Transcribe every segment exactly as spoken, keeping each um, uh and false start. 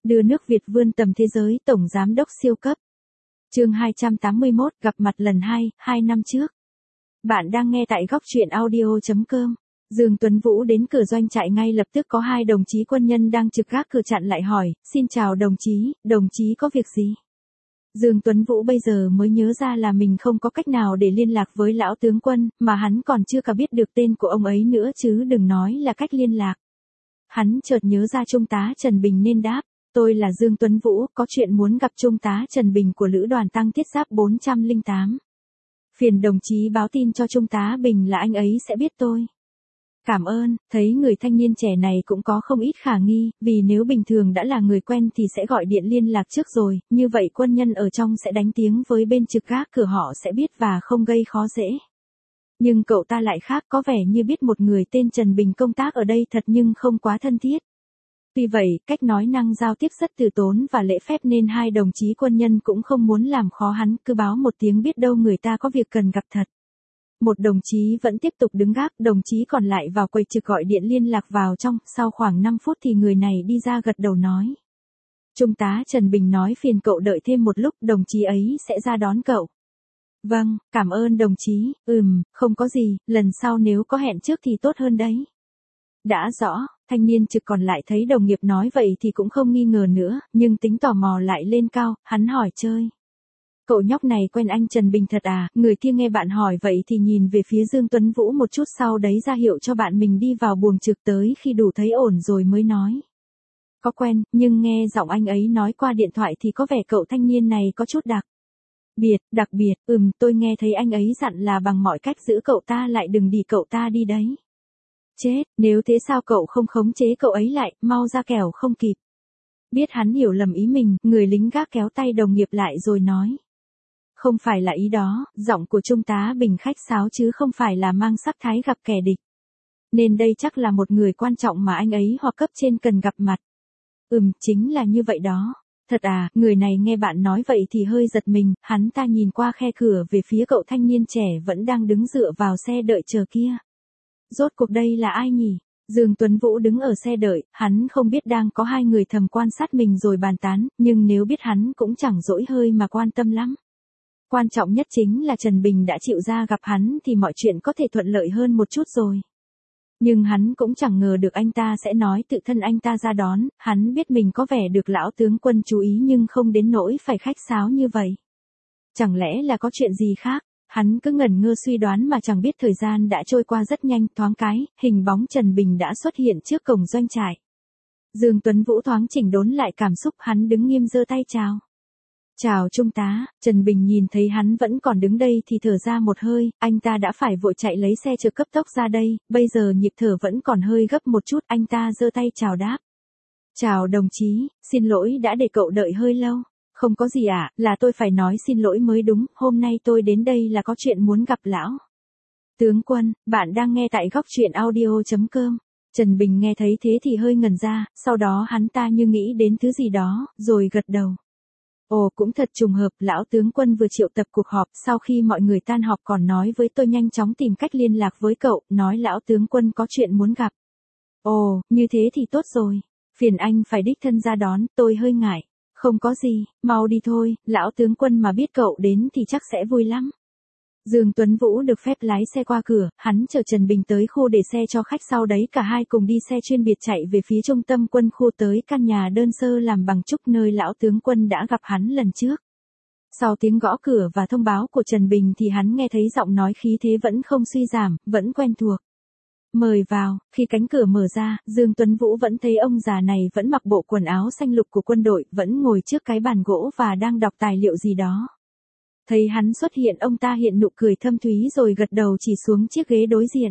Đưa nước Việt vươn tầm thế giới, tổng giám đốc siêu cấp. Chương hai trăm tám mươi mốt, gặp mặt lần hai, hai năm trước. Bạn đang nghe tại góc truyện audio chấm com. Dương Tuấn Vũ đến cửa doanh trại ngay lập tức có hai đồng chí quân nhân đang trực gác cửa chặn lại hỏi, xin chào đồng chí, đồng chí có việc gì? Dương Tuấn Vũ bây giờ mới nhớ ra là mình không có cách nào để liên lạc với lão tướng quân, mà hắn còn chưa cả biết được tên của ông ấy nữa chứ đừng nói là cách liên lạc. Hắn chợt nhớ ra Trung tá Trần Bình nên đáp, tôi là Dương Tuấn Vũ, có chuyện muốn gặp Trung tá Trần Bình của Lữ đoàn Tăng Thiết Giáp bốn không tám. Phiền đồng chí báo tin cho Trung tá Bình là anh ấy sẽ biết tôi. Cảm ơn, thấy người thanh niên trẻ này cũng có không ít khả nghi, vì nếu bình thường đã là người quen thì sẽ gọi điện liên lạc trước rồi, như vậy quân nhân ở trong sẽ đánh tiếng với bên trực gác cửa họ sẽ biết và không gây khó dễ. Nhưng cậu ta lại khác, có vẻ như biết một người tên Trần Bình công tác ở đây thật nhưng không quá thân thiết. Tuy vậy, cách nói năng giao tiếp rất từ tốn và lễ phép nên hai đồng chí quân nhân cũng không muốn làm khó hắn, cứ báo một tiếng biết đâu người ta có việc cần gặp thật. Một đồng chí vẫn tiếp tục đứng gác, đồng chí còn lại vào quầy trực gọi điện liên lạc vào trong, sau khoảng năm phút thì người này đi ra gật đầu nói. Trung tá Trần Bình nói phiền cậu đợi thêm một lúc, đồng chí ấy sẽ ra đón cậu. Vâng, cảm ơn đồng chí, ừm, không có gì, lần sau nếu có hẹn trước thì tốt hơn đấy. Đã rõ, thanh niên trực còn lại thấy đồng nghiệp nói vậy thì cũng không nghi ngờ nữa, nhưng tính tò mò lại lên cao, hắn hỏi chơi. Cậu nhóc này quen anh Trần Bình thật à, người kia nghe bạn hỏi vậy thì nhìn về phía Dương Tuấn Vũ một chút sau đấy ra hiệu cho bạn mình đi vào buồng trực tới khi đủ thấy ổn rồi mới nói. Có quen, nhưng nghe giọng anh ấy nói qua điện thoại thì có vẻ cậu thanh niên này có chút đặc biệt, đặc biệt, ừm, tôi nghe thấy anh ấy dặn là bằng mọi cách giữ cậu ta lại đừng đi cậu ta đi đấy. Chết, nếu thế sao cậu không khống chế cậu ấy lại, mau ra kẻo không kịp. Biết hắn hiểu lầm ý mình, người lính gác kéo tay đồng nghiệp lại rồi nói. Không phải là ý đó, giọng của Trung tá Bình khách sáo chứ không phải là mang sắc thái gặp kẻ địch. Nên đây chắc là một người quan trọng mà anh ấy hoặc cấp trên cần gặp mặt. Ừm, chính là như vậy đó. Thật à, người này nghe bạn nói vậy thì hơi giật mình, hắn ta nhìn qua khe cửa về phía cậu thanh niên trẻ vẫn đang đứng dựa vào xe đợi chờ kia. Rốt cuộc đây là ai nhỉ? Dương Tuấn Vũ đứng ở xe đợi, hắn không biết đang có hai người thầm quan sát mình rồi bàn tán, nhưng nếu biết hắn cũng chẳng dỗi hơi mà quan tâm lắm. Quan trọng nhất chính là Trần Bình đã chịu ra gặp hắn thì mọi chuyện có thể thuận lợi hơn một chút rồi. Nhưng hắn cũng chẳng ngờ được anh ta sẽ nói tự thân anh ta ra đón, hắn biết mình có vẻ được lão tướng quân chú ý nhưng không đến nỗi phải khách sáo như vậy. Chẳng lẽ là có chuyện gì khác? Hắn cứ ngẩn ngơ suy đoán mà chẳng biết thời gian đã trôi qua rất nhanh, thoáng cái, hình bóng Trần Bình đã xuất hiện trước cổng doanh trại. Dương Tuấn Vũ thoáng chỉnh đốn lại cảm xúc, hắn đứng nghiêm giơ tay chào. Chào Trung tá, Trần Bình nhìn thấy hắn vẫn còn đứng đây thì thở ra một hơi, anh ta đã phải vội chạy lấy xe trực cấp tốc ra đây, bây giờ nhịp thở vẫn còn hơi gấp một chút, anh ta giơ tay chào đáp. Chào đồng chí, xin lỗi đã để cậu đợi hơi lâu. Không có gì ạ, à, là tôi phải nói xin lỗi mới đúng, hôm nay tôi đến đây là có chuyện muốn gặp lão tướng quân, bạn đang nghe tại góc truyện audio chấm com. Trần Bình nghe thấy thế thì hơi ngẩn ra, sau đó hắn ta như nghĩ đến thứ gì đó, rồi gật đầu. Ồ cũng thật trùng hợp, lão tướng quân vừa triệu tập cuộc họp, sau khi mọi người tan họp còn nói với tôi nhanh chóng tìm cách liên lạc với cậu, nói lão tướng quân có chuyện muốn gặp. Ồ, như thế thì tốt rồi, phiền anh phải đích thân ra đón, tôi hơi ngại. Không có gì, mau đi thôi, lão tướng quân mà biết cậu đến thì chắc sẽ vui lắm. Dương Tuấn Vũ được phép lái xe qua cửa, hắn chở Trần Bình tới khu để xe cho khách, sau đấy cả hai cùng đi xe chuyên biệt chạy về phía trung tâm quân khu tới căn nhà đơn sơ làm bằng trúc nơi lão tướng quân đã gặp hắn lần trước. Sau tiếng gõ cửa và thông báo của Trần Bình thì hắn nghe thấy giọng nói khí thế vẫn không suy giảm, vẫn quen thuộc. Mời vào, khi cánh cửa mở ra, Dương Tuấn Vũ vẫn thấy ông già này vẫn mặc bộ quần áo xanh lục của quân đội, vẫn ngồi trước cái bàn gỗ và đang đọc tài liệu gì đó. Thấy hắn xuất hiện ông ta hiện nụ cười thâm thúy rồi gật đầu chỉ xuống chiếc ghế đối diện.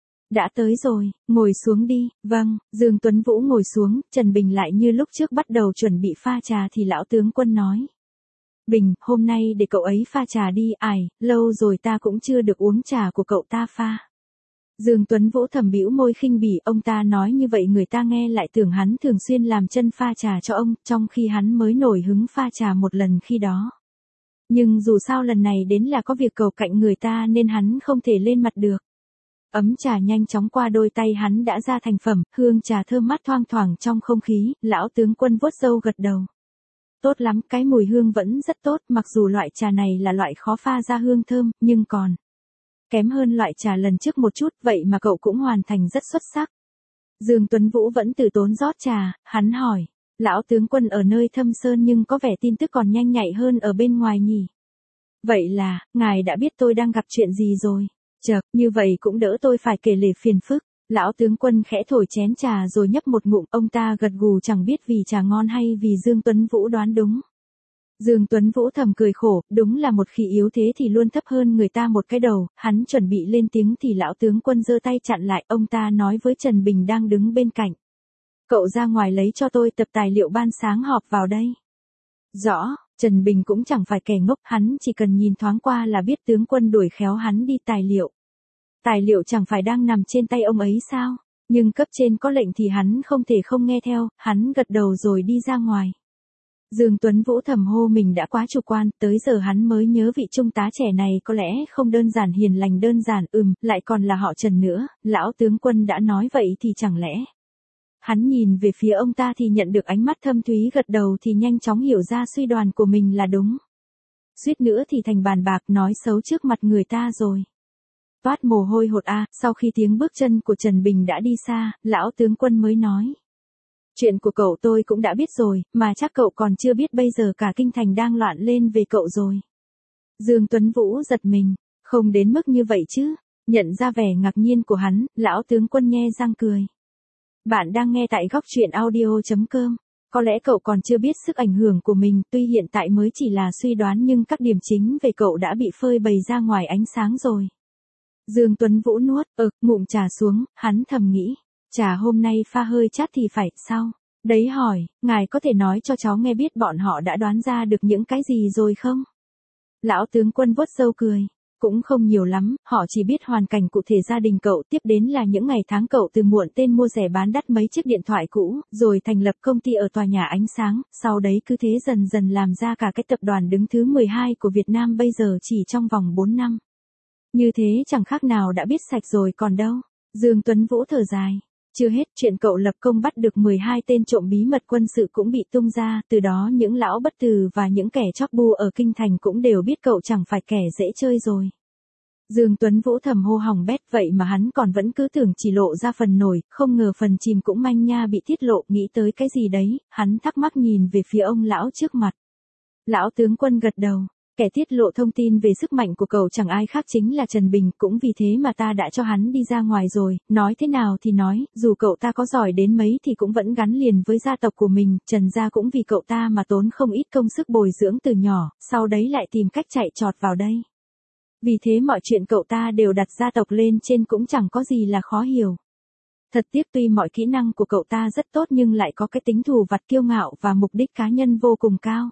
Đã tới rồi, ngồi xuống đi, vâng, Dương Tuấn Vũ ngồi xuống, Trần Bình lại như lúc trước bắt đầu chuẩn bị pha trà thì lão tướng quân nói. Bình, hôm nay để cậu ấy pha trà đi, ải, lâu rồi ta cũng chưa được uống trà của cậu ta pha. Dương Tuấn Vũ thầm bĩu môi khinh bỉ, ông ta nói như vậy người ta nghe lại tưởng hắn thường xuyên làm chân pha trà cho ông, trong khi hắn mới nổi hứng pha trà một lần khi đó. Nhưng dù sao lần này đến là có việc cầu cạnh người ta nên hắn không thể lên mặt được. Ấm trà nhanh chóng qua đôi tay hắn đã ra thành phẩm, hương trà thơm mát thoang thoảng trong không khí, lão tướng quân vuốt râu gật đầu. Tốt lắm, cái mùi hương vẫn rất tốt, mặc dù loại trà này là loại khó pha ra hương thơm, nhưng còn kém hơn loại trà lần trước một chút, vậy mà cậu cũng hoàn thành rất xuất sắc. Dương Tuấn Vũ vẫn từ tốn rót trà, hắn hỏi, lão tướng quân ở nơi thâm sơn nhưng có vẻ tin tức còn nhanh nhạy hơn ở bên ngoài nhỉ? Vậy là, ngài đã biết tôi đang gặp chuyện gì rồi? Chợt, như vậy cũng đỡ tôi phải kể lể phiền phức. Lão tướng quân khẽ thổi chén trà rồi nhấp một ngụm, ông ta gật gù chẳng biết vì trà ngon hay vì Dương Tuấn Vũ đoán đúng. Dương Tuấn Vũ thầm cười khổ, đúng là một khi yếu thế thì luôn thấp hơn người ta một cái đầu, hắn chuẩn bị lên tiếng thì lão tướng quân giơ tay chặn lại, ông ta nói với Trần Bình đang đứng bên cạnh. Cậu ra ngoài lấy cho tôi tập tài liệu ban sáng họp vào đây. Rõ, Trần Bình cũng chẳng phải kẻ ngốc, hắn chỉ cần nhìn thoáng qua là biết tướng quân đuổi khéo hắn đi tài liệu. Tài liệu chẳng phải đang nằm trên tay ông ấy sao, nhưng cấp trên có lệnh thì hắn không thể không nghe theo, hắn gật đầu rồi đi ra ngoài. Dương Tuấn Vũ thầm hô mình đã quá chủ quan, tới giờ hắn mới nhớ vị trung tá trẻ này có lẽ không đơn giản hiền lành đơn giản, ừm, lại còn là họ Trần nữa, lão tướng quân đã nói vậy thì chẳng lẽ. Hắn nhìn về phía ông ta thì nhận được ánh mắt thâm thúy gật đầu thì nhanh chóng hiểu ra suy đoán của mình là đúng. Suýt nữa thì thành bàn bạc nói xấu trước mặt người ta rồi. Toát mồ hôi hột a, sau khi tiếng bước chân của Trần Bình đã đi xa, lão tướng quân mới nói. Chuyện của cậu tôi cũng đã biết rồi, mà chắc cậu còn chưa biết bây giờ cả kinh thành đang loạn lên về cậu rồi. Dương Tuấn Vũ giật mình, không đến mức như vậy chứ, nhận ra vẻ ngạc nhiên của hắn, lão tướng quân nhe răng cười. Bạn đang nghe tại góc truyện audio chấm com. Có lẽ cậu còn chưa biết sức ảnh hưởng của mình, tuy hiện tại mới chỉ là suy đoán nhưng các điểm chính về cậu đã bị phơi bày ra ngoài ánh sáng rồi. Dương Tuấn Vũ nuốt, ực, ngụm trà xuống, hắn thầm nghĩ, trà hôm nay pha hơi chát thì phải, sao? Đấy hỏi, ngài có thể nói cho cháu nghe biết bọn họ đã đoán ra được những cái gì rồi không? Lão tướng quân vuốt râu cười. Cũng không nhiều lắm, họ chỉ biết hoàn cảnh cụ thể gia đình cậu, tiếp đến là những ngày tháng cậu từ muộn tên mua rẻ bán đắt mấy chiếc điện thoại cũ, rồi thành lập công ty ở tòa nhà ánh sáng, sau đấy cứ thế dần dần làm ra cả cái tập đoàn đứng thứ mười hai của Việt Nam bây giờ chỉ trong vòng bốn năm. Như thế chẳng khác nào đã biết sạch rồi còn đâu. Dương Tuấn Vũ thở dài. Chưa hết, chuyện cậu lập công bắt được mười hai tên trộm bí mật quân sự cũng bị tung ra, từ đó những lão bất tử và những kẻ chóp bu ở kinh thành cũng đều biết cậu chẳng phải kẻ dễ chơi rồi. Dương Tuấn Vũ thầm hô hỏng bét, vậy mà hắn còn vẫn cứ tưởng chỉ lộ ra phần nổi, không ngờ phần chìm cũng manh nha bị tiết lộ, nghĩ tới cái gì đấy, hắn thắc mắc nhìn về phía ông lão trước mặt. Lão tướng quân gật đầu. Kẻ tiết lộ thông tin về sức mạnh của cậu chẳng ai khác chính là Trần Bình, cũng vì thế mà ta đã cho hắn đi ra ngoài rồi, nói thế nào thì nói, dù cậu ta có giỏi đến mấy thì cũng vẫn gắn liền với gia tộc của mình, Trần gia cũng vì cậu ta mà tốn không ít công sức bồi dưỡng từ nhỏ, sau đấy lại tìm cách chạy trọt vào đây. Vì thế mọi chuyện cậu ta đều đặt gia tộc lên trên cũng chẳng có gì là khó hiểu. Thật tiếc tuy mọi kỹ năng của cậu ta rất tốt nhưng lại có cái tính thù vặt kiêu ngạo và mục đích cá nhân vô cùng cao.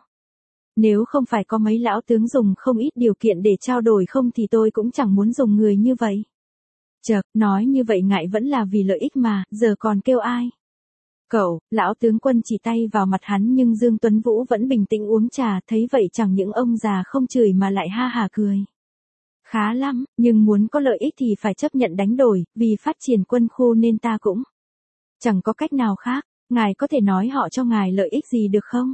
Nếu không phải có mấy lão tướng dùng không ít điều kiện để trao đổi không thì tôi cũng chẳng muốn dùng người như vậy. Chợt, nói như vậy ngại vẫn là vì lợi ích mà, giờ còn kêu ai? Cậu, lão tướng quân chỉ tay vào mặt hắn nhưng Dương Tuấn Vũ vẫn bình tĩnh uống trà, thấy vậy chẳng những ông già không chửi mà lại ha hả cười. Khá lắm, nhưng muốn có lợi ích thì phải chấp nhận đánh đổi, vì phát triển quân khu nên ta cũng chẳng có cách nào khác, ngài có thể nói họ cho ngài lợi ích gì được không?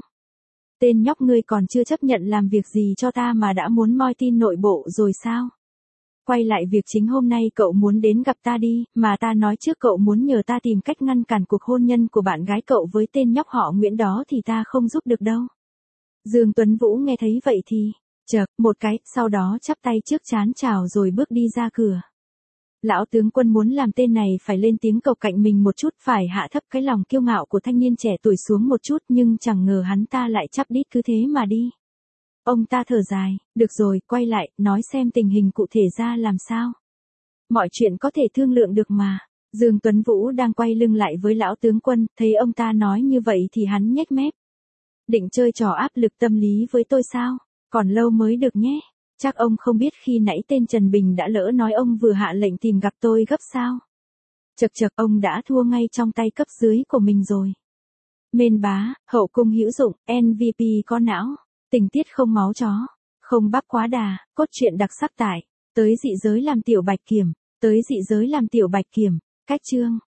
Tên nhóc ngươi còn chưa chấp nhận làm việc gì cho ta mà đã muốn moi tin nội bộ rồi sao? Quay lại việc chính hôm nay cậu muốn đến gặp ta đi, mà ta nói trước cậu muốn nhờ ta tìm cách ngăn cản cuộc hôn nhân của bạn gái cậu với tên nhóc họ Nguyễn đó thì ta không giúp được đâu. Dương Tuấn Vũ nghe thấy vậy thì, chợt, một cái, sau đó chắp tay trước trán chào rồi bước đi ra cửa. Lão tướng quân muốn làm tên này phải lên tiếng cầu cạnh mình một chút, phải hạ thấp cái lòng kiêu ngạo của thanh niên trẻ tuổi xuống một chút, nhưng chẳng ngờ hắn ta lại chắp đít cứ thế mà đi. Ông ta thở dài, được rồi, quay lại, nói xem tình hình cụ thể ra làm sao. Mọi chuyện có thể thương lượng được mà. Dương Tuấn Vũ đang quay lưng lại với lão tướng quân, thấy ông ta nói như vậy thì hắn nhếch mép. Định chơi trò áp lực tâm lý với tôi sao? Còn lâu mới được nhé. Chắc ông không biết khi nãy tên Trần Bình đã lỡ nói ông vừa hạ lệnh tìm gặp tôi gấp sao. Chật chật, ông đã thua ngay trong tay cấp dưới của mình rồi. Mên bá, hậu cung hữu dụng, em vê pê có não, tình tiết không máu chó, không bắp quá đà, cốt truyện đặc sắc tại, tới dị giới làm tiểu bạch kiểm. Tới dị giới làm tiểu bạch kiểm, cách chương.